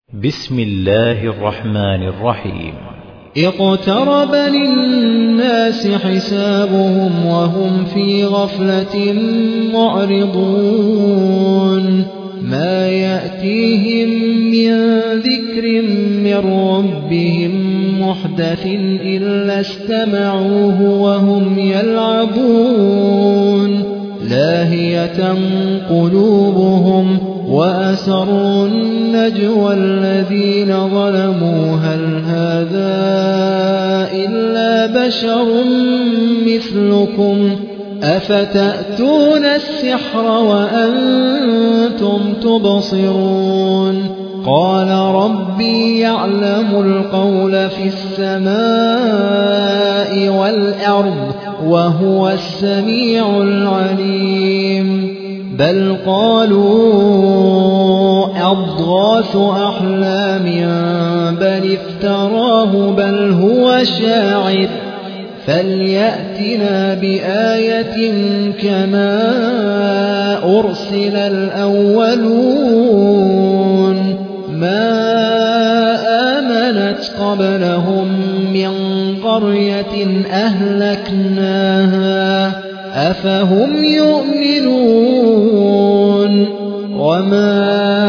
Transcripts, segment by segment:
بسم الله الرحمن الرحيم. اقترب للناس حسابهم وهم في غفلة معرضون ما يأتيهم من ذكر من ربهم محدث إلا استمعوه وهم يلعبون لاهية قلوبهم وأسروا النجوى الذين ظلموا هل هذا إلا بشر مثلكم أفتأتون السحر وأنتم تبصرون قال ربي يعلم القول في السماء والأرض وهو السميع العليم بل قالوا أضغاث أحلام بل افتراه بل هو شاعر فليأتنا بآية كما أرسل الأولون ما آمنت قبلهم من قرية أهلكناها أفهم يؤمنون وما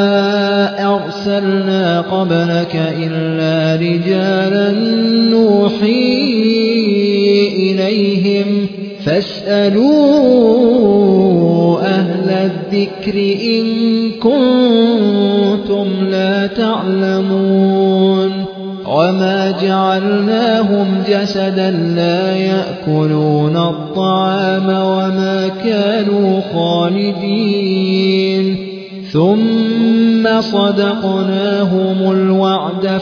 أرسلنا قبلك إلا رجالا نوحي إليهم فاسألوا أهل الذكر إن كنتم لا تعلمون وما جعلناهم جسدا لا يأكلون الطعام وما كانوا خالدين ثم صدقناهم الوعد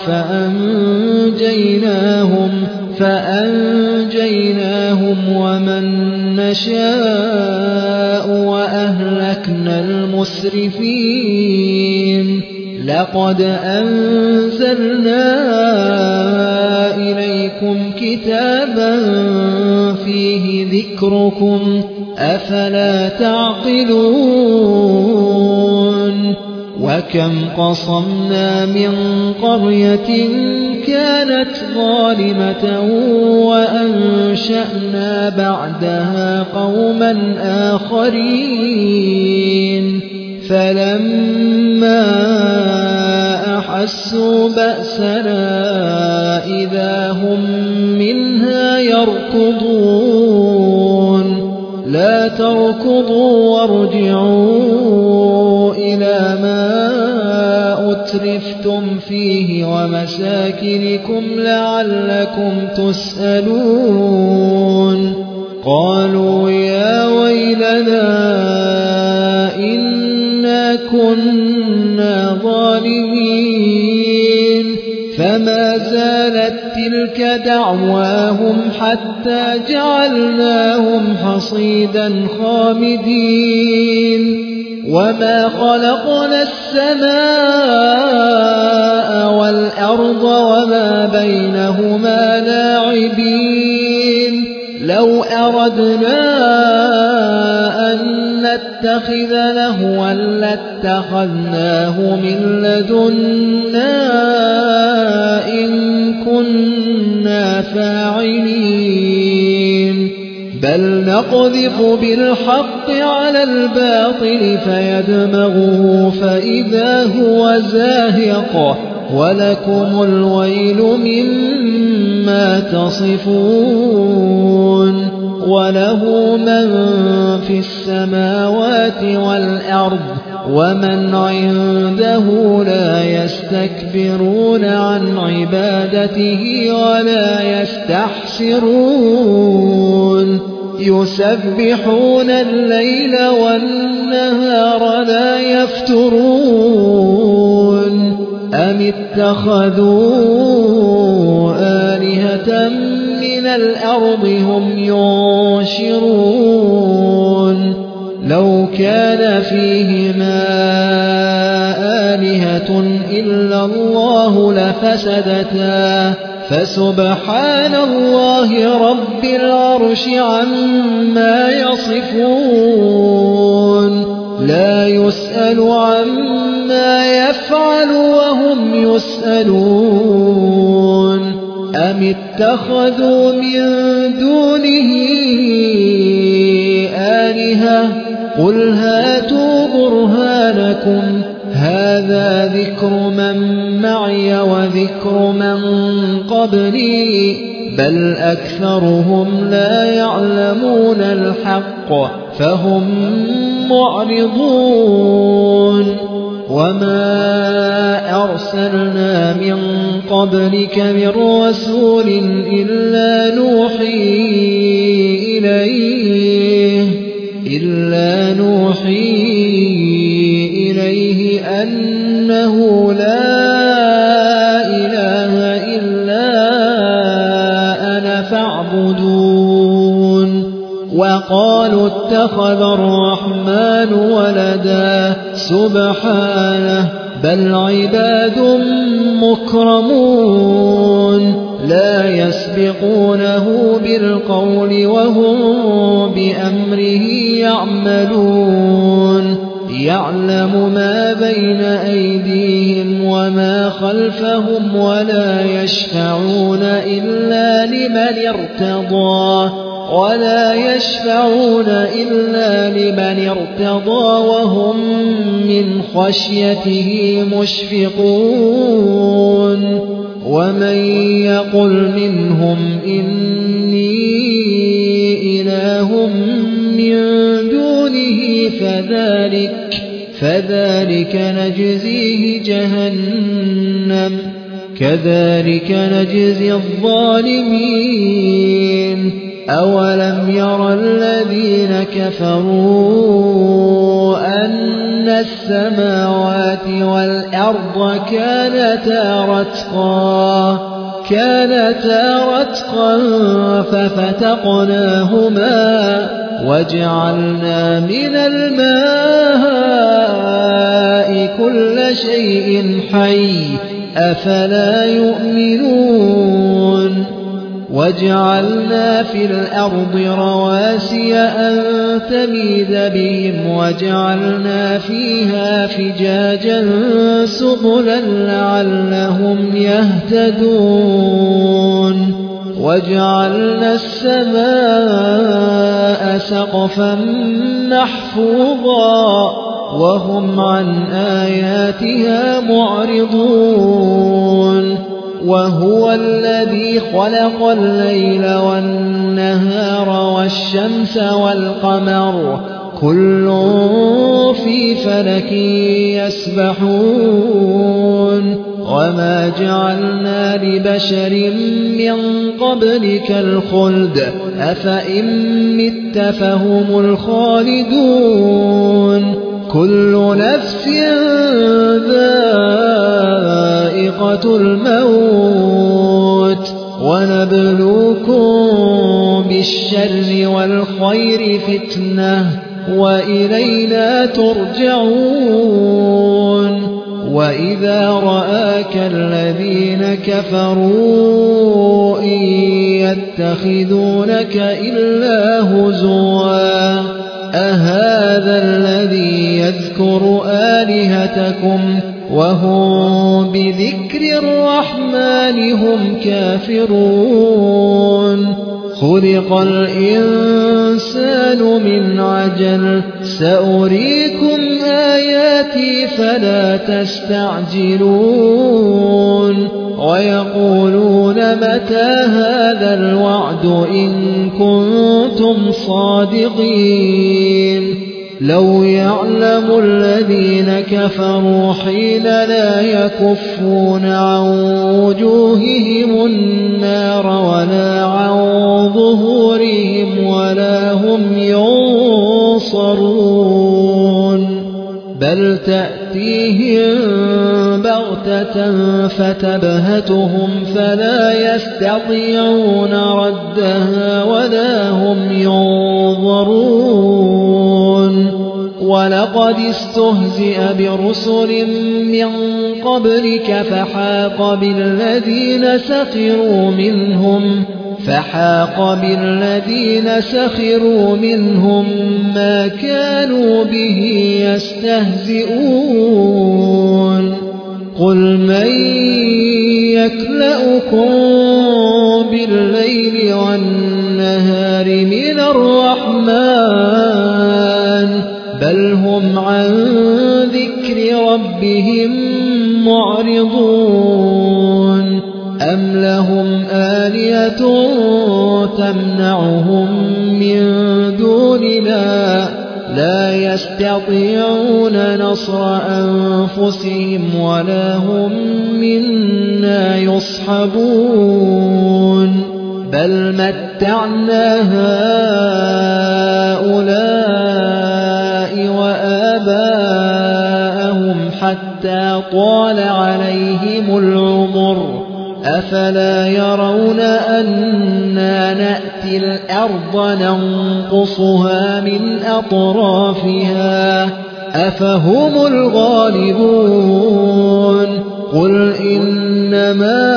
فأنجيناهم ومن نشاء وأهلكنا المسرفين لقد أنزلنا إليكم كتابا فيه ذكركم أفلا تعقلون وكم قصمنا من قرية كانت ظالمة وأنشأنا بعدها قوما آخرين فلما أحسوا بأسنا إذا هم منها يركضون لا تركضوا وارجعوا إلى ما أترفتم فيه ومساكنكم لعلكم تسألون قالوا يا ويلنا كنا ظالمين فما زالت تلك دعواهم حتى جعلناهم حصيدا خامدين وما خلقنا السماء والأرض وما بينهما لاعبين لو أردنا أن نتخذ لهوا لاتخذناه من لدنا إن كنا فاعلين بل نقذف بالحق على الباطل فيدمغه فإذا هو زاهق ولكم الويل مما تصفون وله من في السماوات والأرض ومن عنده لا يستكبرون عن عبادته ولا يستحسرون يسبحون الليل والنهار لا يفترون أم اتخذوا آلهة من الأرض هم ينشرون لو كان فيهما آلهة إلا الله لفسدتا فسبحان الله رب العرش عما يصفون لا يسأل عما يفعل وهم يسألون أم اتخذوا من دونه آلهة قل هاتوا برهانكم هذا ذكر من معي وذكر من قبلي بل أكثرهم لا يعلمون الحق فهم معرضون وما أرسلنا من قبلك من رسول إلا نوحي إليه أنه لا إله إلا أنا فاعبدون وقالوا اتخذ الرحمن ولدا سبحانه بل عباد مكرمون لا يسبقونه بالقول وهم بأمره يعملون يعلم ما بين أيديهم وما خلفهم ولا يشفعون إلا لمن ارتضى وهم من خشيته مشفقون ومن يقل منهم إني إله من دونه فذلك نجزيه جهنم كذلك نجزي الظالمين أولم ير الذين كفروا أن السماوات والأرض كانتا رتقا ففتقناهما وجعلنا من الماء كل شيء حي أفلا يؤمنون وجعلنا في الأرض رواسي أن تميد بهم وجعلنا فيها فجاجا سبلا لعلهم يهتدون وجعلنا السماء سقفا محفوظا وهم عن آياتها معرضون وهو الذي خلق الليل والنهار والشمس والقمر كل في فلك يسبحون وما جعلنا لبشر من قبلك الخلد أفإن مت فهم الخالدون كل نفس ذائقة الموت ونبلوكم بالشر والخير فتنة وإلينا ترجعون وإذا رآك الذين كفروا إن يتخذونك إلا هزوا أهذا الذي يذكر آلهتكم وهم بذكر الرحمن هم كافرون خلق الإنسان من عجل سأريكم آياتي فلا تستعجلون ويقولون متى هذا الوعد إن كنتم صادقين لو يعلم الذين كفروا حين لا يكفون عن وجوههم النار ولا عن ظهورهم ولا هم ينصرون بل تأتيهم بغتة فتبهتهم فلا يستطيعون ردها ولا هم ينظرون ولقد استهزئ برسل من قبلك فحاق بالذين سخروا منهم فحاق بالذين سخروا منهم ما كانوا به يستهزئون قل من يكلؤكم بالليل والنهار من الرحمن بل هم عن ذكر ربهم معرضون أم لهم آلية تمنعهم من دوننا لا يستطيعون نصر أنفسهم ولا هم منا يصحبون بل متعنا هؤلاء وآباءهم حتى طال عليهم العمر أفلا يرون أنا نأتي الأرض ننقصها من أطرافها أفهم الغالبون قل إنما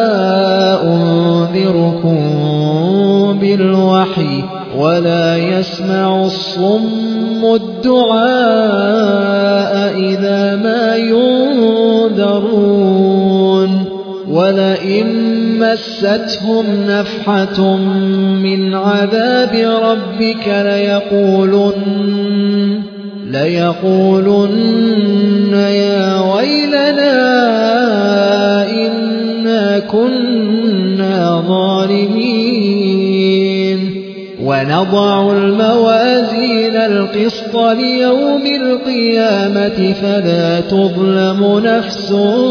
أنذركم بالوحي ولا يسمع الصم الدعاء إذا ما ينذرون ولئن مستهم نفحة من عذاب ربك ليقولن يا ويلنا إنا كنا ظالمين ونضع الموازين القسط ليوم القيامة فلا تظلم نفس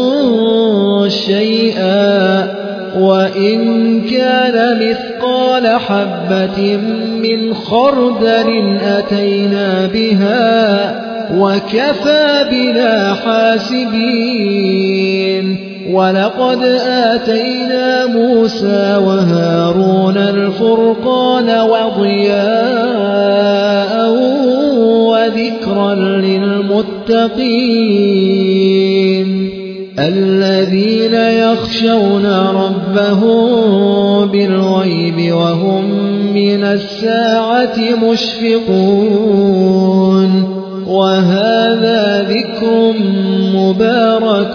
شيئا وإن كان مثقال حبة من خردل أتينا بها وكفى بنا حاسبين ولقد آتينا موسى وهارون الفرقان وضياء وذكرا للمتقين الذين يخشون ربهم بالغيب وهم من الساعة مشفقون وهذا ذكر مبارك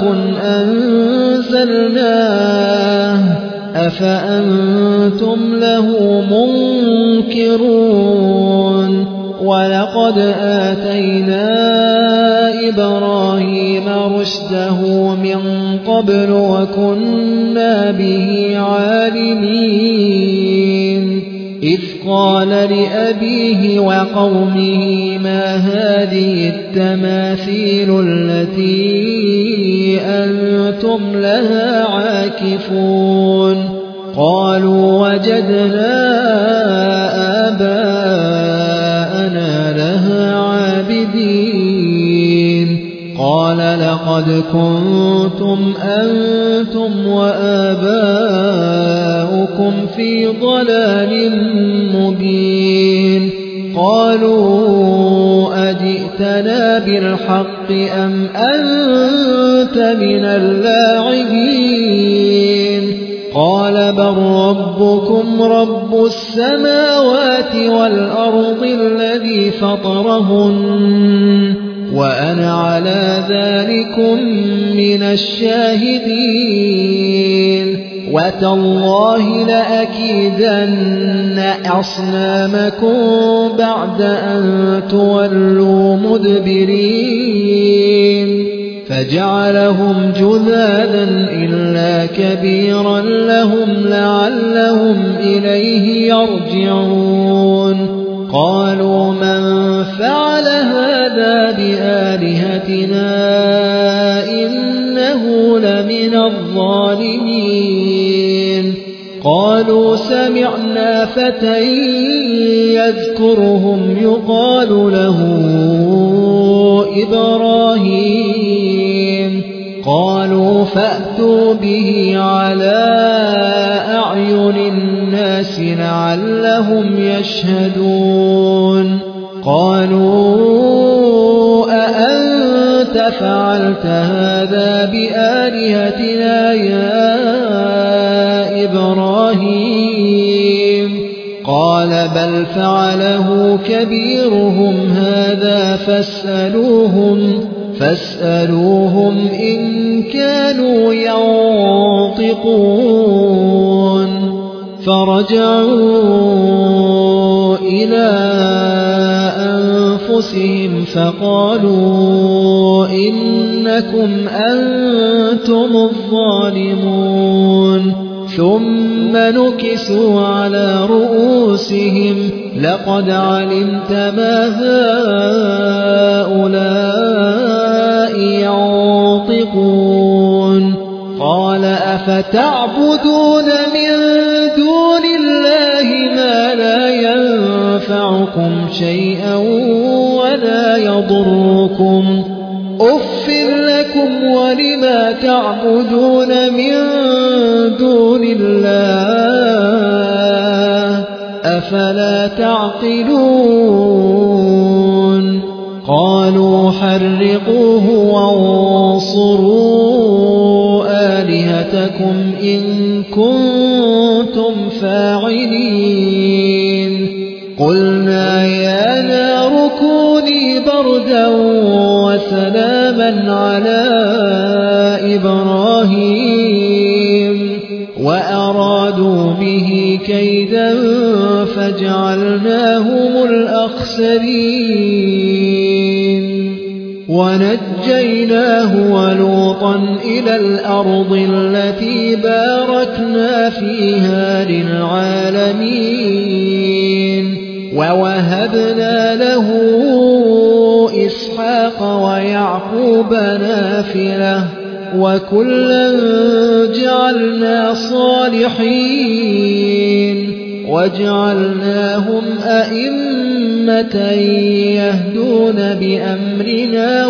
أنزلناه أفأنتم له منكرون ولقد آتينا إبراهيم رشده من قبل وكنا به عالمين إذ قال لأبيه وقومه ما هذه التماثيل التي أنتم لها عاكفون قالوا وجدنا آباءنا لها عابدين قال لقد كنتم أنتم وآباؤكم في ضلال مبين قالوا أجئتنا بالحق أم أنت من اللاعبين قال بل ربكم رب السماوات والأرض الذي فطرهن وأنا على ذلكم من الشاهدين وتالله لأكيدن أصنامكم بعد أن تولوا مدبرين فجعلهم جذاذا إلا كبيرا لهم لعلهم إليه يرجعون قالوا من فعل هذا بآلهتنا إنه لمن الظالمين قالوا سمعنا فتى يذكرهم يقال له إبراهيم قالوا فأتوا به على أعين الناس لعلهم يشهدون قالوا أأنت فعلت هذا بآلهتنا يا إبراهيم قال بل فعله كبيرهم هذا فاسألوهم إن كانوا ينطقون فرجعوا إلى أنفسهم فقالوا إنكم أنتم الظالمون ثم نكسوا على رؤوسهم لقد علمت ما هؤلاء ينطقون قال أفتعبدون من دون الله ما لا ينفعكم شيئا ولا يضركم أف لكم ولما تعبدون من دون الله أفلا تعقلون قالوا حرقوه وانصروا آلهتكم إن كنتم فاعلين قلنا يا نار كوني بردا وسلاما على إبراهيم وأرادوا به كيدا فجعلناهم الأخسرين ونجيناه ولوطا إلى الأرض التي باركنا فيها للعالمين ووهبنا له إسحاق ويعقوب نافلة وكلا جعلنا صالحين وجعلناهم أئمة يهدون بأمرنا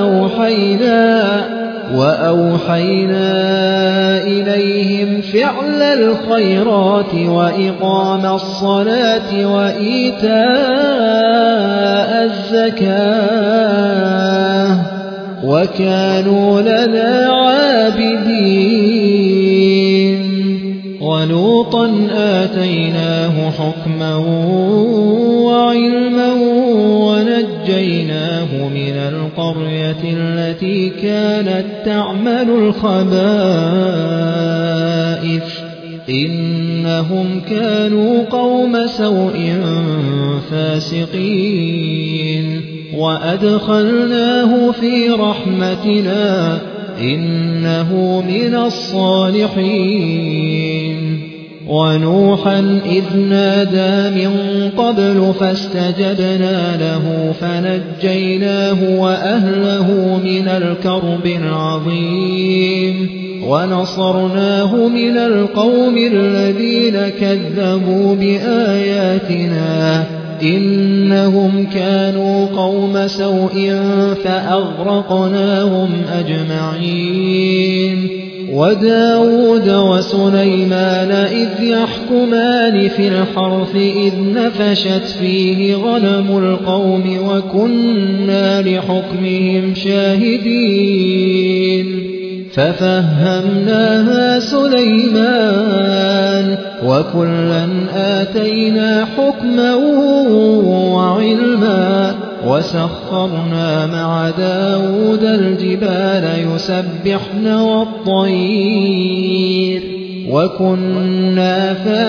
وأوحينا إليهم فعل الخيرات وإقام الصلاة وإيتاء الزكاة وكانوا لنا عابدين ولوطا آتيناه حكما وعلما ونجيناه من القرية التي كانت تعمل الخبائث إنهم كانوا قوم سوء فاسقين وأدخلناه في رحمتنا إنه من الصالحين ونوحا إذ نادى من قبل فاستجبنا له فنجيناه وأهله من الكرب العظيم ونصرناه من القوم الذين كذبوا بآياتنا إنهم كانوا قوم سوء فأغرقناهم أجمعين وداود وسليمان إذ يحكمان في الحرث إذ نفشت فيه غنم القوم وكنا لحكمهم شاهدين ففهمناها سليمان وكلا آتينا حكما وعلما وسخرنا مع داود الجبال يسبحن والطير وكنا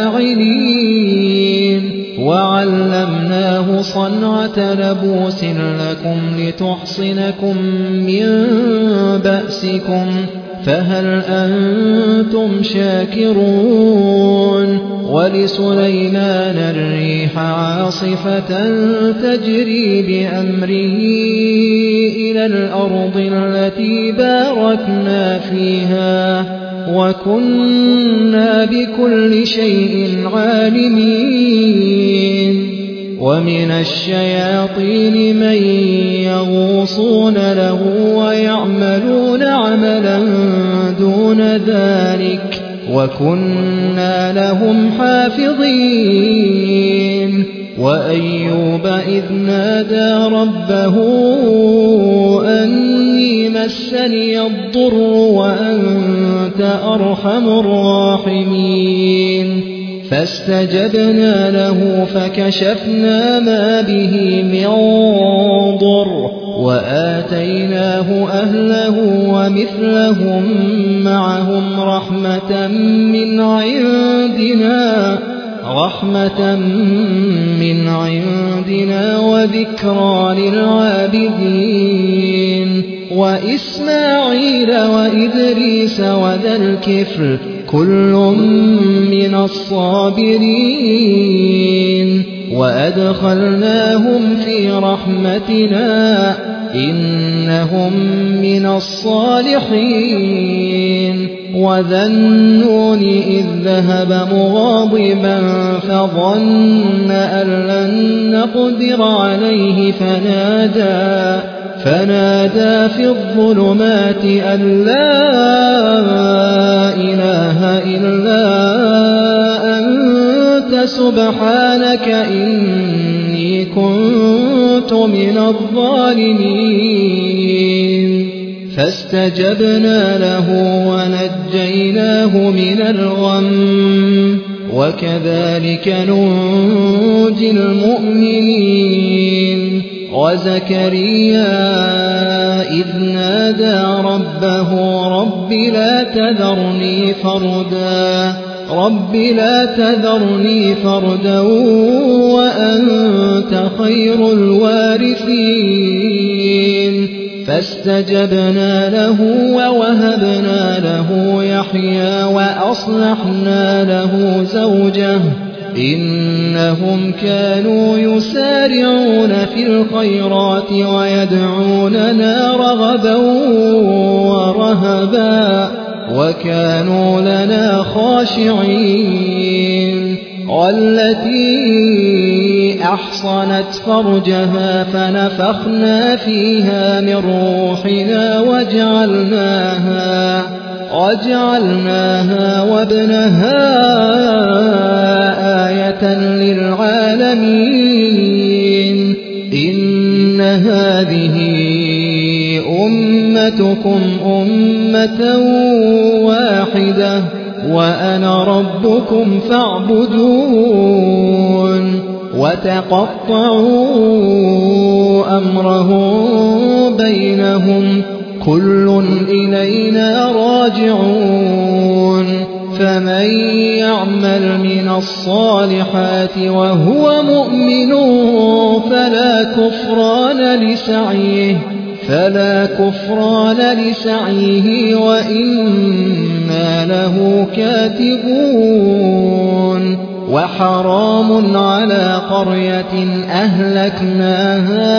فاعلين وعلمناه صنعة لبوس لكم لتحصنكم من بأسكم فهل أنتم شاكرون ولسليمان الريح عاصفة تجري بأمره إلى الأرض التي باركنا فيها وكنا بكل شيء عالمين ومن الشياطين من يغوصون له ويعملون عملا دون ذلك وكنا لهم حافظين وأيوب إذ نادى ربه أني مسني الضر وأنت أرحم الراحمين فاستجبنا له فكشفنا ما به من ضر وآتيناه أهله ومثلهم معهم رحمة من عندنا وذكرى للعابدين وإسماعيل وإدريس وذا الكفل كل من الصابرين وأدخلناهم في رحمتنا إنهم من الصالحين وذا النون إذ ذهب مغاضبا فظن أن لن نقدر عليه فنادى في الظلمات أن لا إله إلا أنت سبحانك إني كنت من الظالمين فاستجبنا له ونجيناه من الغم وكذلك ننجي المؤمنين وزكريا إذ نادى ربه رب لا تذرني فردا وأنت خير الوارثين فاستجبنا له ووهبنا له يحيى وأصلحنا له زوجه إنهم كانوا يسارعون في الخيرات ويدعوننا رغبا ورهبا وكانوا لنا خاشعين والتي أحصنت فرجها فنفخنا فيها من روحنا وجعلناها وابنها آية للعالمين إن هذه أمتكم أمة واحدة وأنا ربكم فاعبدون وتقطعوا أمرهم بينهم كل إلينا راجعون فمن يعمل من الصالحات وهو مؤمن فلا كفران لسعيه وإنا له كاتبون وحرام على قرية أهلكناها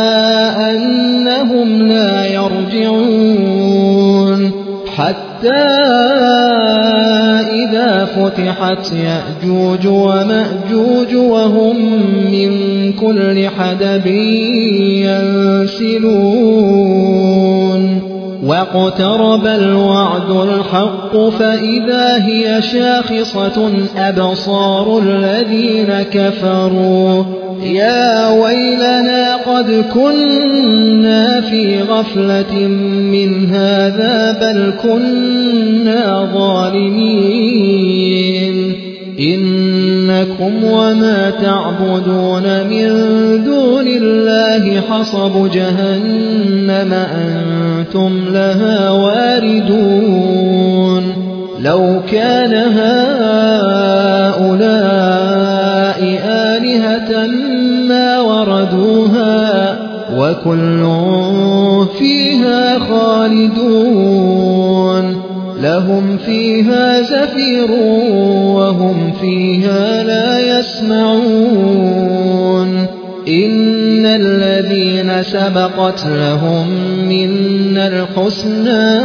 أنهم لا يرجعون حتى إذا فتحت يأجوج ومأجوج وهم من كل حدب ينسلون واقترب الوعد الحق فإذا هي شاخصة أبصار الذين كفروا يا ويلنا قد كنا في غفلة من هذا بل كنا ظالمين إنكم وما تعبدون من دون الله حصب جهنم أنتم لها واردون لو كان هؤلاء آلهة ما وردوها وكل فيها خالدون لهم فيها زفير وهم فيها لا يسمعون إن الذين سبقت لهم منا الحسنى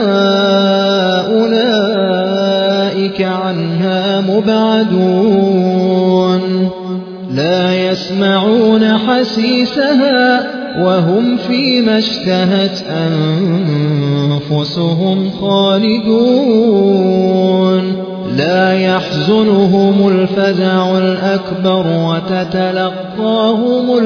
أولئك عنها مبعدون لا يسمعون حسيسها وهم فيما اشتهت أنفسهم خالدون لا يحزنهم الفزع الأكبر وتتلقاهم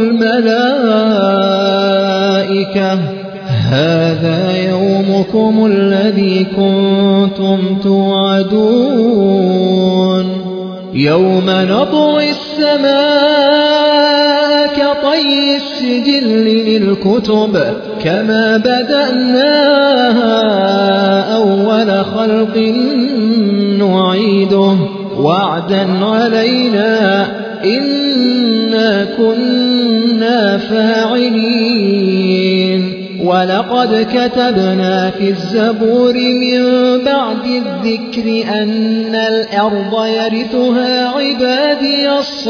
الملائكة هذا يومكم الذي كنتم توعدون يوم نطوي السماء كطي السجل للكتب كما بدأناها أول خلق نعيده وعدا علينا إنا كنا فاعلين ولقد كتبنا في الزبور من بعد الذكر أن الأرض يرثها عبادي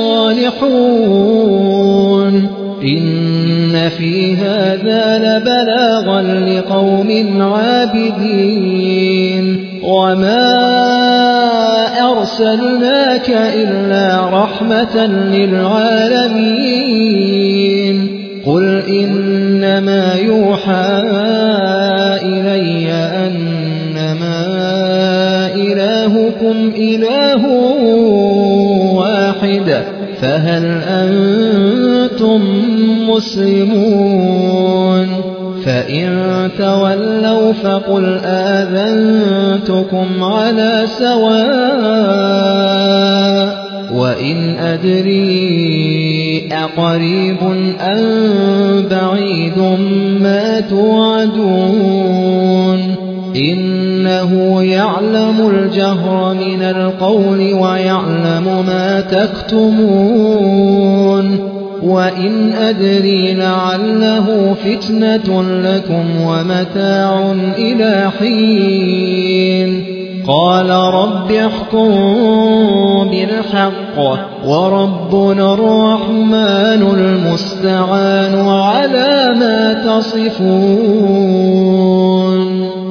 الصالحون إن في هذا لبلاغا لقوم عابدين وما أرسلناك إلا رحمة للعالمين قل إنما يوحى إلي أنما إلهكم إله واحد فهل أنتم مسلمون فإن تولوا فقل آذنتكم على سواء وإن أدري أقريب أم بعيد ما توعدون إنه يعلم الجهر من القول ويعلم ما تكتمون وإن أدري لعله فتنة لكم ومتاع إلى حين قال رب احكم بالحق وربنا الرحمن المستعان على ما تصفون